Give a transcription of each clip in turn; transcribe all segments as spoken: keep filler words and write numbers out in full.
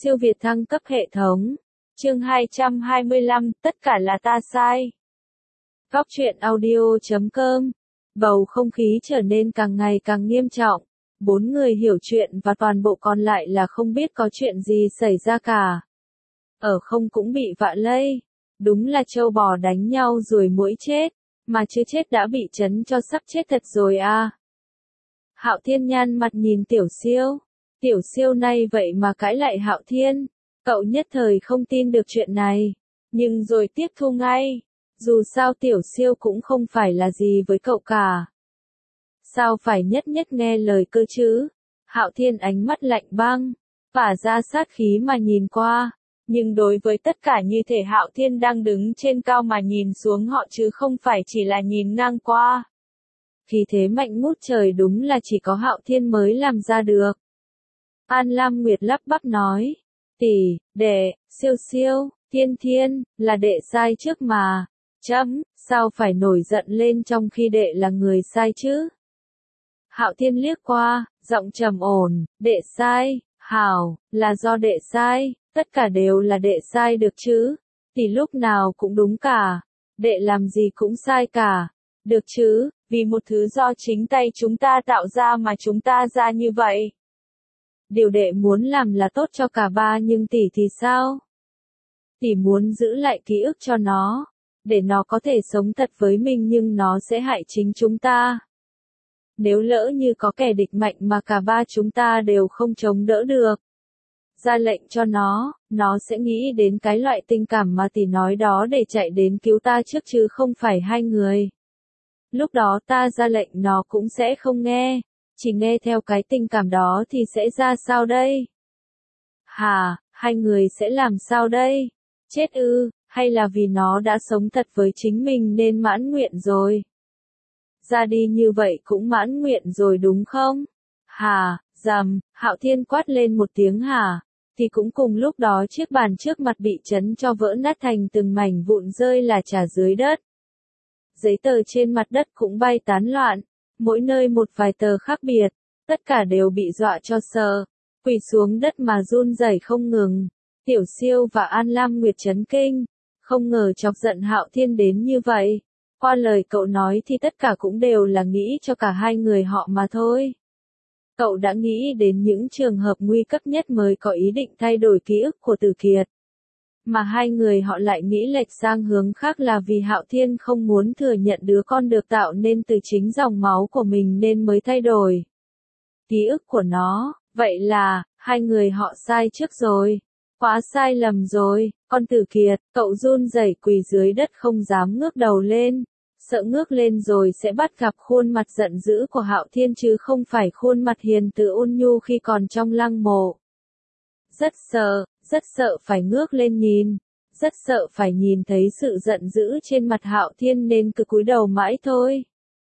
Siêu việt thăng cấp hệ thống. Chương hai trăm hai mươi lăm, tất cả là ta sai. Góc truyện audio chấm com. Bầu không khí trở nên càng ngày càng nghiêm trọng. Bốn người hiểu chuyện và toàn bộ còn lại là không biết có chuyện gì xảy ra cả. Ở không cũng bị vạ lây. Đúng là trâu bò đánh nhau rồi muỗi chết, mà chưa chết đã bị chấn cho sắp chết thật rồi à. Hạo Thiên nhăn mặt nhìn Tiểu Siêu. Tiểu Siêu này vậy mà cãi lại Hạo Thiên. Cậu nhất thời không tin được chuyện này, nhưng rồi tiếp thu ngay. Dù sao Tiểu Siêu cũng không phải là gì với cậu cả. Sao phải nhất nhất nghe lời cơ chứ? Hạo Thiên ánh mắt lạnh băng, phả ra sát khí mà nhìn qua. Nhưng đối với tất cả như thể Hạo Thiên đang đứng trên cao mà nhìn xuống họ chứ không phải chỉ là nhìn ngang qua. Khí thế mạnh ngút trời đúng là chỉ có Hạo Thiên mới làm ra được. An Lam Nguyệt lắp bắp nói, tỷ, đệ, Siêu Siêu, Thiên Thiên, là đệ sai trước mà. Chấm, sao phải nổi giận lên trong khi đệ là người sai chứ? Hạo Thiên liếc qua, giọng trầm ổn, đệ sai, hảo, là do đệ sai, tất cả đều là đệ sai được chứ? Tỷ lúc nào cũng đúng cả, đệ làm gì cũng sai cả, được chứ, vì một thứ do chính tay chúng ta tạo ra mà chúng ta ra như vậy. Điều đệ muốn làm là tốt cho cả ba nhưng tỷ thì sao? Tỷ muốn giữ lại ký ức cho nó, để nó có thể sống thật với mình nhưng nó sẽ hại chính chúng ta. Nếu lỡ như có kẻ địch mạnh mà cả ba chúng ta đều không chống đỡ được, ra lệnh cho nó, nó sẽ nghĩ đến cái loại tình cảm mà tỷ nói đó để chạy đến cứu ta trước chứ không phải hai người. Lúc đó ta ra lệnh nó cũng sẽ không nghe, chỉ nghe theo cái tình cảm đó thì sẽ ra sao đây? Hà, hai người sẽ làm sao đây? Chết ư, hay là vì nó đã sống thật với chính mình nên mãn nguyện rồi? Ra đi như vậy cũng mãn nguyện rồi đúng không? Hà, dầm, Hạo Thiên quát lên một tiếng hà, thì cũng cùng lúc đó chiếc bàn trước mặt bị chấn cho vỡ nát thành từng mảnh vụn rơi là trả dưới đất. Giấy tờ trên mặt đất cũng bay tán loạn, mỗi nơi một vài tờ khác biệt, tất cả đều bị dọa cho sợ, quỳ xuống đất mà run rẩy không ngừng. Tiểu Siêu và An Lam Nguyệt chấn kinh, không ngờ chọc giận Hạo Thiên đến như vậy. Qua lời cậu nói thì tất cả cũng đều là nghĩ cho cả hai người họ mà thôi. Cậu đã nghĩ đến những trường hợp nguy cấp nhất mới có ý định thay đổi ký ức của Tử Kiệt. Mà hai người họ lại nghĩ lệch sang hướng khác là vì Hạo Thiên không muốn thừa nhận đứa con được tạo nên từ chính dòng máu của mình nên mới thay đổi ký ức của nó. Vậy là, hai người họ sai trước rồi. Quá sai lầm rồi, con Tử Kiệt, cậu run rẩy quỳ dưới đất không dám ngước đầu lên. Sợ ngước lên rồi sẽ bắt gặp khuôn mặt giận dữ của Hạo Thiên chứ không phải khuôn mặt hiền từ ôn nhu khi còn trong lăng mộ. Rất sợ, rất sợ phải ngước lên nhìn, rất sợ phải nhìn thấy sự giận dữ trên mặt Hạo Thiên nên cứ cúi đầu mãi thôi.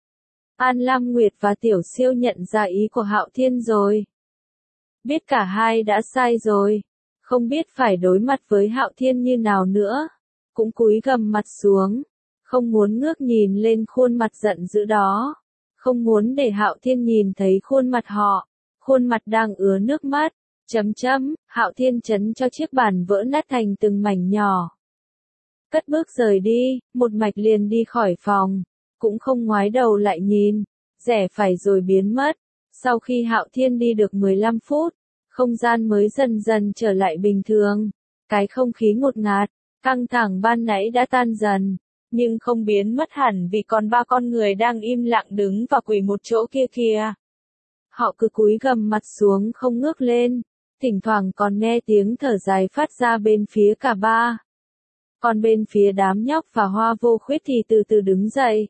An Lam Nguyệt và Tiểu Siêu nhận ra ý của Hạo Thiên rồi. Biết cả hai đã sai rồi, không biết phải đối mặt với Hạo Thiên như nào nữa, cũng cúi gằm mặt xuống. Không muốn ngước nhìn lên khuôn mặt giận dữ đó. Không muốn để Hạo Thiên nhìn thấy khuôn mặt họ. Khuôn mặt đang ứa nước mắt. Chấm chấm, Hạo Thiên chấn cho chiếc bàn vỡ nát thành từng mảnh nhỏ. Cất bước rời đi, một mạch liền đi khỏi phòng. Cũng không ngoái đầu lại nhìn. Rẽ phải rồi biến mất. Sau khi Hạo Thiên đi được mười lăm phút, không gian mới dần dần trở lại bình thường. Cái không khí ngột ngạt, căng thẳng ban nãy đã tan dần. Nhưng không biến mất hẳn vì còn ba con người đang im lặng đứng và quỳ một chỗ kia kìa. Họ cứ cúi gằm mặt xuống không ngước lên, thỉnh thoảng còn nghe tiếng thở dài phát ra bên phía cả ba. Còn bên phía đám nhóc và Hoa Vô Khuyết thì từ từ đứng dậy.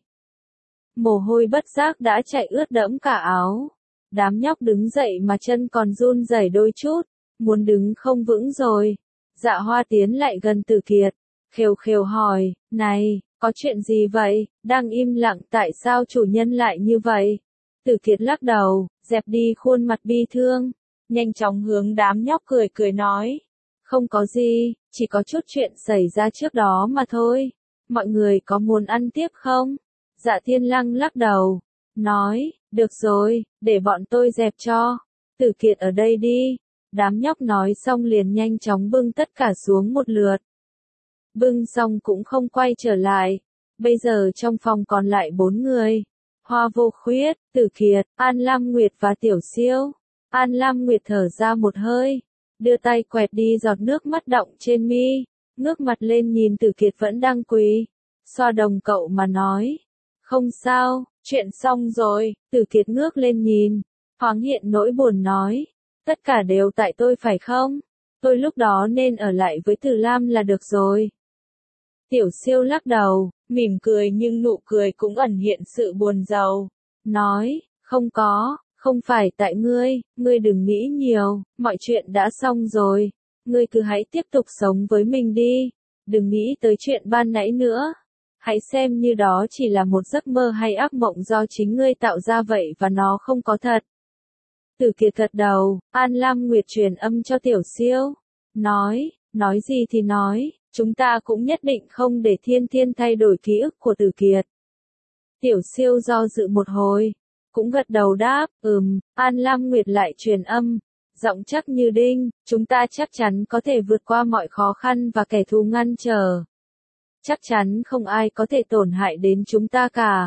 Mồ hôi bất giác đã chạy ướt đẫm cả áo. Đám nhóc đứng dậy mà chân còn run rẩy đôi chút, muốn đứng không vững rồi. Dạ Hoa tiến lại gần Tử Kiệt, khều khều hỏi, này, có chuyện gì vậy, đang im lặng tại sao chủ nhân lại như vậy? Tử Kiệt lắc đầu, dẹp đi khuôn mặt bi thương, nhanh chóng hướng đám nhóc cười cười nói, không có gì, chỉ có chút chuyện xảy ra trước đó mà thôi, mọi người có muốn ăn tiếp không? Dạ Thiên Lăng lắc đầu, nói, được rồi, để bọn tôi dẹp cho, Tử Kiệt ở đây đi, Đám nhóc nói xong liền nhanh chóng bưng tất cả xuống một lượt. Bưng xong cũng không quay trở lại. Bây giờ trong phòng còn lại bốn người. Hoa Vô Khuyết, Tử Kiệt, An Lam Nguyệt và Tiểu Siêu. An Lam Nguyệt thở ra một hơi, đưa tay quẹt đi giọt nước mắt đọng trên mi, ngước mặt lên nhìn Tử Kiệt vẫn đang quỳ, xoa đồng cậu mà nói. Không sao, chuyện xong rồi. Tử Kiệt ngước lên nhìn, thoáng hiện nỗi buồn nói. Tất cả đều tại tôi phải không? Tôi lúc đó nên ở lại với Từ Lam là được rồi. Tiểu Siêu lắc đầu, mỉm cười nhưng nụ cười cũng ẩn hiện sự buồn rầu. Nói, không có, không phải tại ngươi, ngươi đừng nghĩ nhiều, mọi chuyện đã xong rồi. Ngươi cứ hãy tiếp tục sống với mình đi, đừng nghĩ tới chuyện ban nãy nữa. Hãy xem như đó chỉ là một giấc mơ hay ác mộng do chính ngươi tạo ra vậy và nó không có thật. Tử Kiệt gật đầu, An Lam Nguyệt truyền âm cho Tiểu Siêu. Nói, nói gì thì nói, chúng ta cũng nhất định không để Thiên Thiên thay đổi ký ức của Tử Kiệt. Tiểu Siêu do dự một hồi, cũng gật đầu đáp, ừm. An Lam Nguyệt lại truyền âm, giọng chắc như đinh, chúng ta chắc chắn có thể vượt qua mọi khó khăn và kẻ thù ngăn trở. Chắc chắn không ai có thể tổn hại đến chúng ta cả.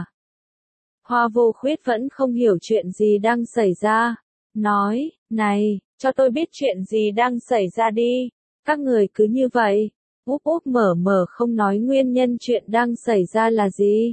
Hoa Vô Khuyết vẫn không hiểu chuyện gì đang xảy ra. Nói, này, cho tôi biết chuyện gì đang xảy ra đi. Các người cứ như vậy, úp úp mở mở không nói nguyên nhân chuyện đang xảy ra là gì.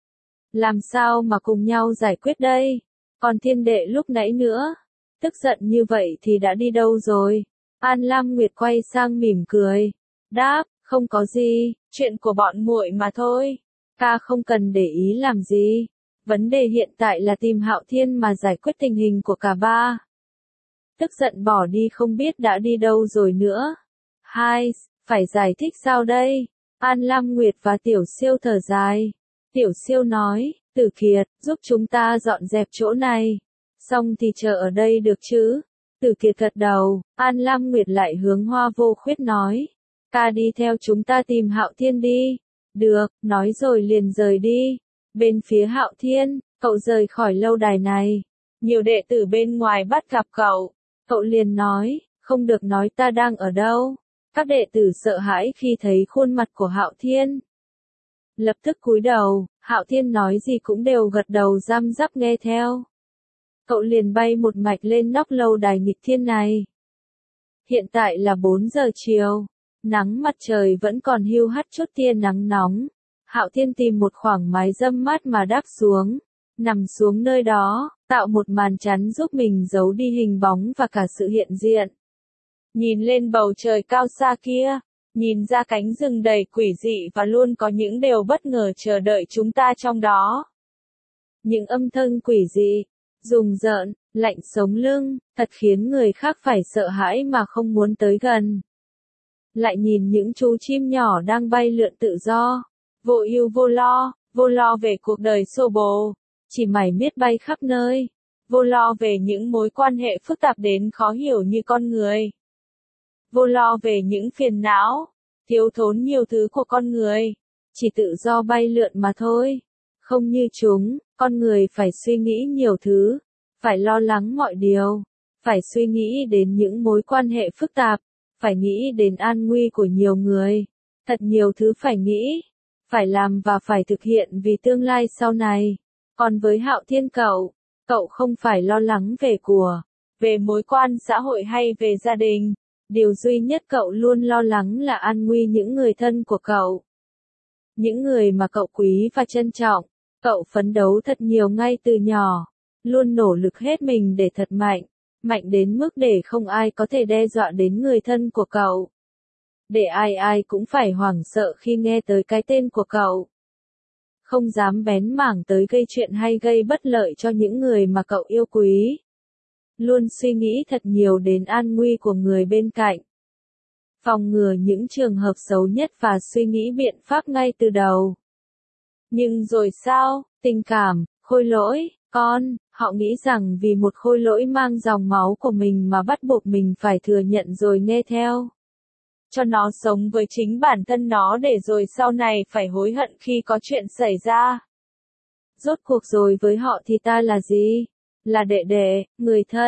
Làm sao mà cùng nhau giải quyết đây? Còn Thiên Đệ lúc nãy nữa, tức giận như vậy thì đã đi đâu rồi? An Lam Nguyệt quay sang mỉm cười, đáp, không có gì, chuyện của bọn muội mà thôi. Ta không cần để ý làm gì. Vấn đề hiện tại là tìm Hạo Thiên mà giải quyết tình hình của cả ba. Tức giận bỏ đi không biết đã đi đâu rồi nữa. Hai, phải giải thích sao đây? An Lam Nguyệt và Tiểu Siêu thở dài. Tiểu Siêu nói, Tử Kiệt, giúp chúng ta dọn dẹp chỗ này. Xong thì chờ ở đây được chứ? Tử Kiệt gật đầu, An Lam Nguyệt lại hướng Hoa Vô Khuyết nói. Ta đi theo chúng ta tìm Hạo Thiên đi. Được, nói rồi liền rời đi. Bên phía Hạo Thiên, cậu rời khỏi lâu đài này. Nhiều đệ tử bên ngoài bắt gặp cậu. Cậu liền nói, không được nói ta đang ở đâu. Các đệ tử sợ hãi khi thấy khuôn mặt của Hạo Thiên. Lập tức cúi đầu, Hạo Thiên nói gì cũng đều gật đầu răm rắp nghe theo. Cậu liền bay một mạch lên nóc lâu đài nghịch thiên này. Hiện tại là bốn giờ chiều. Nắng mặt trời vẫn còn hiu hắt chút tia nắng nóng. Hạo Thiên tìm một khoảng mái râm mát mà đáp xuống. Nằm xuống nơi đó, tạo một màn chắn giúp mình giấu đi hình bóng và cả sự hiện diện. Nhìn lên bầu trời cao xa kia, nhìn ra cánh rừng đầy quỷ dị và luôn có những điều bất ngờ chờ đợi chúng ta trong đó. Những âm thanh quỷ dị, rùng rợn, lạnh sống lưng, thật khiến người khác phải sợ hãi mà không muốn tới gần. Lại nhìn những chú chim nhỏ đang bay lượn tự do, vô ưu vô lo, vô lo về cuộc đời xô bồ, chỉ mải miết bay khắp nơi, vô lo về những mối quan hệ phức tạp đến khó hiểu như con người. Vô lo về những phiền não, thiếu thốn nhiều thứ của con người, chỉ tự do bay lượn mà thôi. Không như chúng, con người phải suy nghĩ nhiều thứ, phải lo lắng mọi điều, phải suy nghĩ đến những mối quan hệ phức tạp, phải nghĩ đến an nguy của nhiều người, thật nhiều thứ phải nghĩ, phải làm và phải thực hiện vì tương lai sau này. Còn với Hạo Thiên cậu, cậu không phải lo lắng về của, về mối quan xã hội hay về gia đình. Điều duy nhất cậu luôn lo lắng là an nguy những người thân của cậu. Những người mà cậu quý và trân trọng. Cậu phấn đấu thật nhiều ngay từ nhỏ. Luôn nỗ lực hết mình để thật mạnh. Mạnh đến mức để không ai có thể đe dọa đến người thân của cậu. Để ai ai cũng phải hoảng sợ khi nghe tới cái tên của cậu. Không dám bén mảng tới gây chuyện hay gây bất lợi cho những người mà cậu yêu quý. Luôn suy nghĩ thật nhiều đến an nguy của người bên cạnh. Phòng ngừa những trường hợp xấu nhất và suy nghĩ biện pháp ngay từ đầu. Nhưng rồi sao, tình cảm, khôi lỗi, con, họ nghĩ rằng vì một khôi lỗi mang dòng máu của mình mà bắt buộc mình phải thừa nhận rồi nghe theo. Cho nó sống với chính bản thân nó để rồi sau này phải hối hận khi có chuyện xảy ra. Rốt cuộc rồi với họ thì ta là gì? Là đệ đệ, người thân,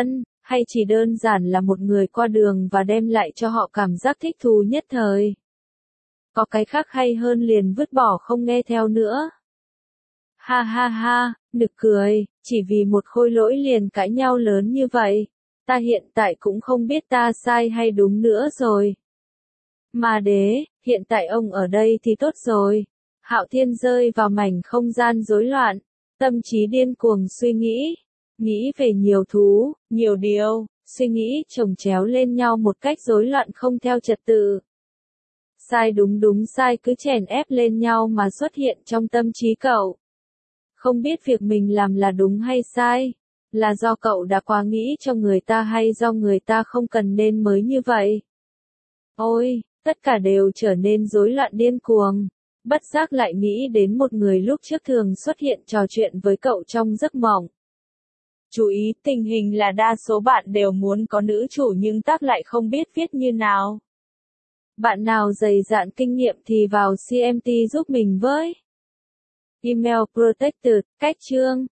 hay chỉ đơn giản là một người qua đường và đem lại cho họ cảm giác thích thú nhất thời. Có cái khác hay hơn liền vứt bỏ không nghe theo nữa. Ha ha ha, nực cười, chỉ vì một khôi lỗi liền cãi nhau lớn như vậy. Ta hiện tại cũng không biết ta sai hay đúng nữa rồi. Mà đế, hiện tại ông ở đây thì tốt rồi. Hạo Thiên rơi vào mảnh không gian rối loạn, tâm trí điên cuồng suy nghĩ. Nghĩ về nhiều thú, nhiều điều, suy nghĩ chồng chéo lên nhau một cách rối loạn không theo trật tự. Sai đúng đúng sai cứ chèn ép lên nhau mà xuất hiện trong tâm trí cậu. Không biết việc mình làm là đúng hay sai, là do cậu đã quá nghĩ cho người ta hay do người ta không cần nên mới như vậy. Ôi, tất cả đều trở nên rối loạn điên cuồng. Bất giác lại nghĩ đến một người lúc trước thường xuất hiện trò chuyện với cậu trong giấc mộng. Chú ý, tình hình là đa số bạn đều muốn có nữ chủ nhưng tác lại không biết viết như nào. Bạn nào dày dạn kinh nghiệm thì vào xê em tê giúp mình với. Email Protected, cách chương.